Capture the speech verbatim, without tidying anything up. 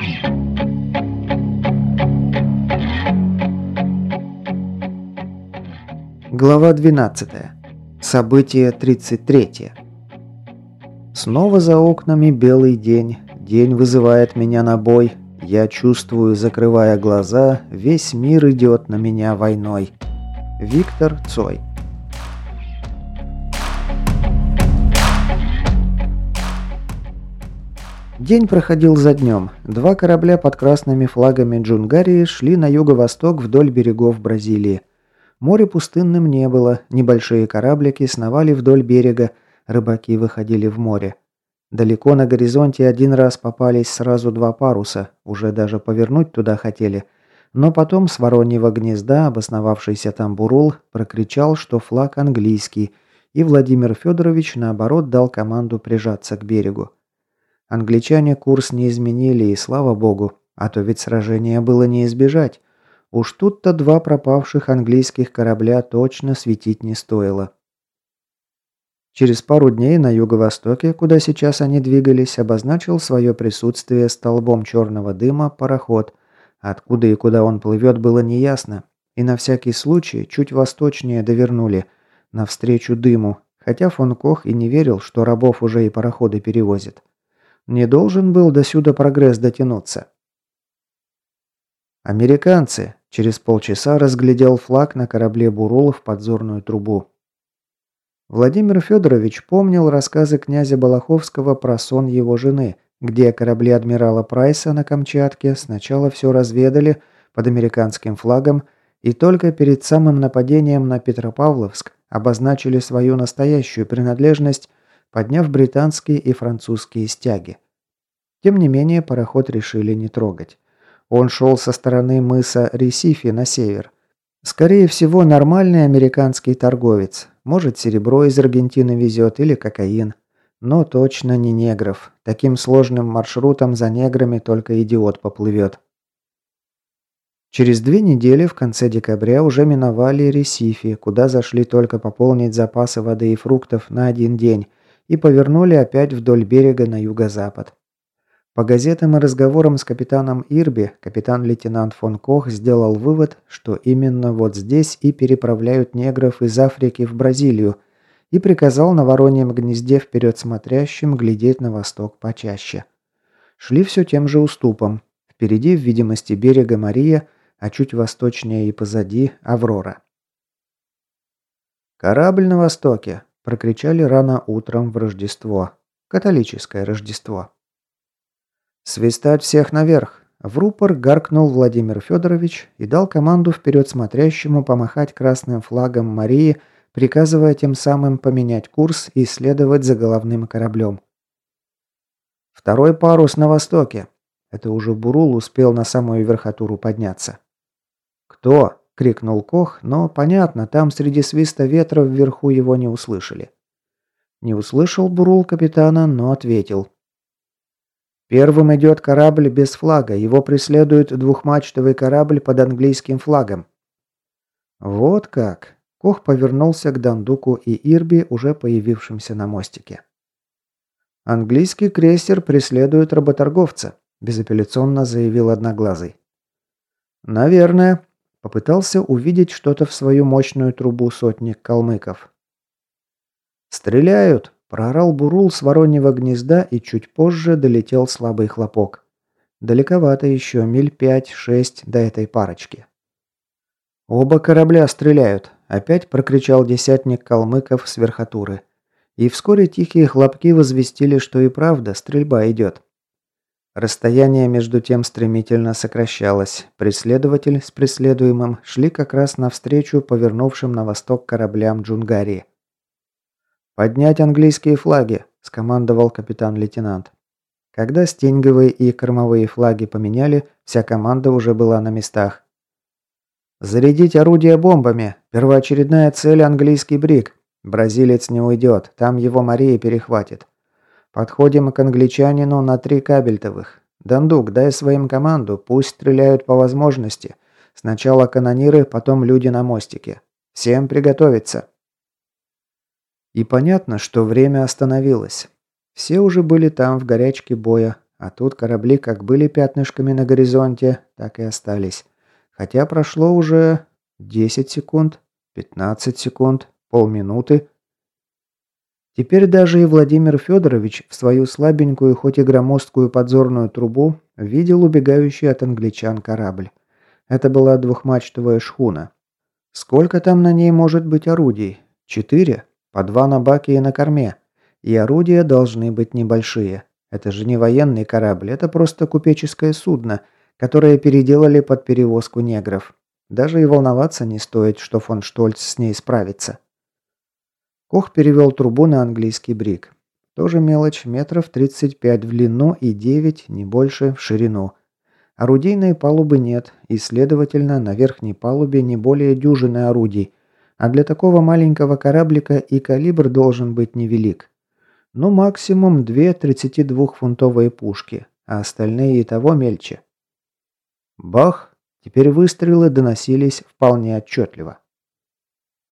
Глава двенадцатая. Событие тридцать третье. Снова за окнами белый день. День вызывает меня на бой. Я чувствую, закрывая глаза, весь мир идет на меня войной. Виктор Цой. День проходил за днем. Два корабля под красными флагами Джунгарии шли на юго-восток вдоль берегов Бразилии. Море пустынным не было, небольшие кораблики сновали вдоль берега, рыбаки выходили в море. Далеко на горизонте один раз попались сразу два паруса, уже даже повернуть туда хотели. Но потом с вороньего гнезда, обосновавшийся там Бурул, прокричал, что флаг английский, и Владимир Федорович, наоборот, дал команду прижаться к берегу. Англичане курс не изменили, и слава богу, а то ведь сражения было не избежать. Уж тут-то два пропавших английских корабля точно светить не стоило. Через пару дней на юго-востоке, куда сейчас они двигались, обозначил свое присутствие столбом черного дыма пароход. Откуда и куда он плывет, было неясно. И на всякий случай чуть восточнее довернули, навстречу дыму, хотя фон Кох и не верил, что рабов уже и пароходы перевозят. Не должен был досюда прогресс дотянуться. «Американцы!» – через полчаса разглядел флаг на корабле Бурул в подзорную трубу. Владимир Федорович помнил рассказы князя Балаховского про сон его жены, где корабли адмирала Прайса на Камчатке сначала все разведали под американским флагом и только перед самым нападением на Петропавловск обозначили свою настоящую принадлежность, подняв британские и французские стяги. Тем не менее, пароход решили не трогать. Он шел со стороны мыса Ресифи на север. Скорее всего, нормальный американский торговец. Может, серебро из Аргентины везет или кокаин. Но точно не негров. Таким сложным маршрутом за неграми только идиот поплывет. Через две недели, в конце декабря, уже миновали Ресифи, куда зашли только пополнить запасы воды и фруктов на один день, и повернули опять вдоль берега на юго-запад. По газетам и разговорам с капитаном Ирби, капитан-лейтенант фон Кох сделал вывод, что именно вот здесь и переправляют негров из Африки в Бразилию, и приказал на вороньем гнезде вперед смотрящим глядеть на восток почаще. Шли все тем же уступом. Впереди в видимости берега Мария, а чуть восточнее и позади Аврора. «Корабль на востоке!» – прокричали рано утром в Рождество. Католическое Рождество. «Свистать всех наверх!» В рупор гаркнул Владимир Федорович и дал команду вперед смотрящему помахать красным флагом Марии, приказывая тем самым поменять курс и следовать за головным кораблем. «Второй парус на востоке!» Это уже Бурул успел на самую верхотуру подняться. «Кто?» – крикнул Кох, но, понятно, там среди свиста ветра вверху его не услышали. Не услышал Бурул капитана, но ответил. «Первым идет корабль без флага, его преследует двухмачтовый корабль под английским флагом». «Вот как!» – Кох повернулся к Дандуку и Ирби, уже появившимся на мостике. «Английский крейсер преследует работорговца», – безапелляционно заявил Одноглазый. «Наверное», – попытался увидеть что-то в свою мощную трубу сотник калмыков. «Стреляют!» – проорал Бурул с вороньего гнезда, и чуть позже долетел слабый хлопок. Далековато еще, миль пять-шесть до этой парочки. «Оба корабля стреляют!» – опять прокричал десятник калмыков с верхотуры. И вскоре тихие хлопки возвестили, что и правда стрельба идет. Расстояние между тем стремительно сокращалось. Преследователь с преследуемым шли как раз навстречу повернувшим на восток кораблям Джунгарии. «Поднять английские флаги!» – скомандовал капитан-лейтенант. Когда стенговые и кормовые флаги поменяли, вся команда уже была на местах. «Зарядить орудия бомбами! Первоочередная цель – английский бриг! Бразилец не уйдет, там его Мария перехватит. Подходим к англичанину на три кабельтовых. Дандук, дай своим команду, пусть стреляют по возможности. Сначала канониры, потом люди на мостике. Всем приготовиться!» И понятно, что время остановилось. Все уже были там в горячке боя, А тут корабли как были пятнышками на горизонте, так и остались. Хотя прошло уже десять секунд, пятнадцать секунд, полминуты. Теперь даже и Владимир Федорович в свою слабенькую, хоть и громоздкую подзорную трубу видел убегающий от англичан корабль. Это была двухмачтовая шхуна. Сколько там на ней может быть орудий? Четыре? По два на баке и на корме. И орудия должны быть небольшие. Это же не военный корабль, это просто купеческое судно, которое переделали под перевозку негров. Даже и волноваться не стоит, что фон Штольц с ней справится. Кох перевел трубу на английский бриг. Тоже мелочь, метров тридцать пять в длину и девять, не больше, в ширину. Орудийной палубы нет, и, следовательно, на верхней палубе не более дюжины орудий, а для такого маленького кораблика и калибр должен быть невелик. Ну, максимум две тридцатидвухфунтовые пушки, а остальные и того мельче. Бах! Теперь выстрелы доносились вполне отчетливо.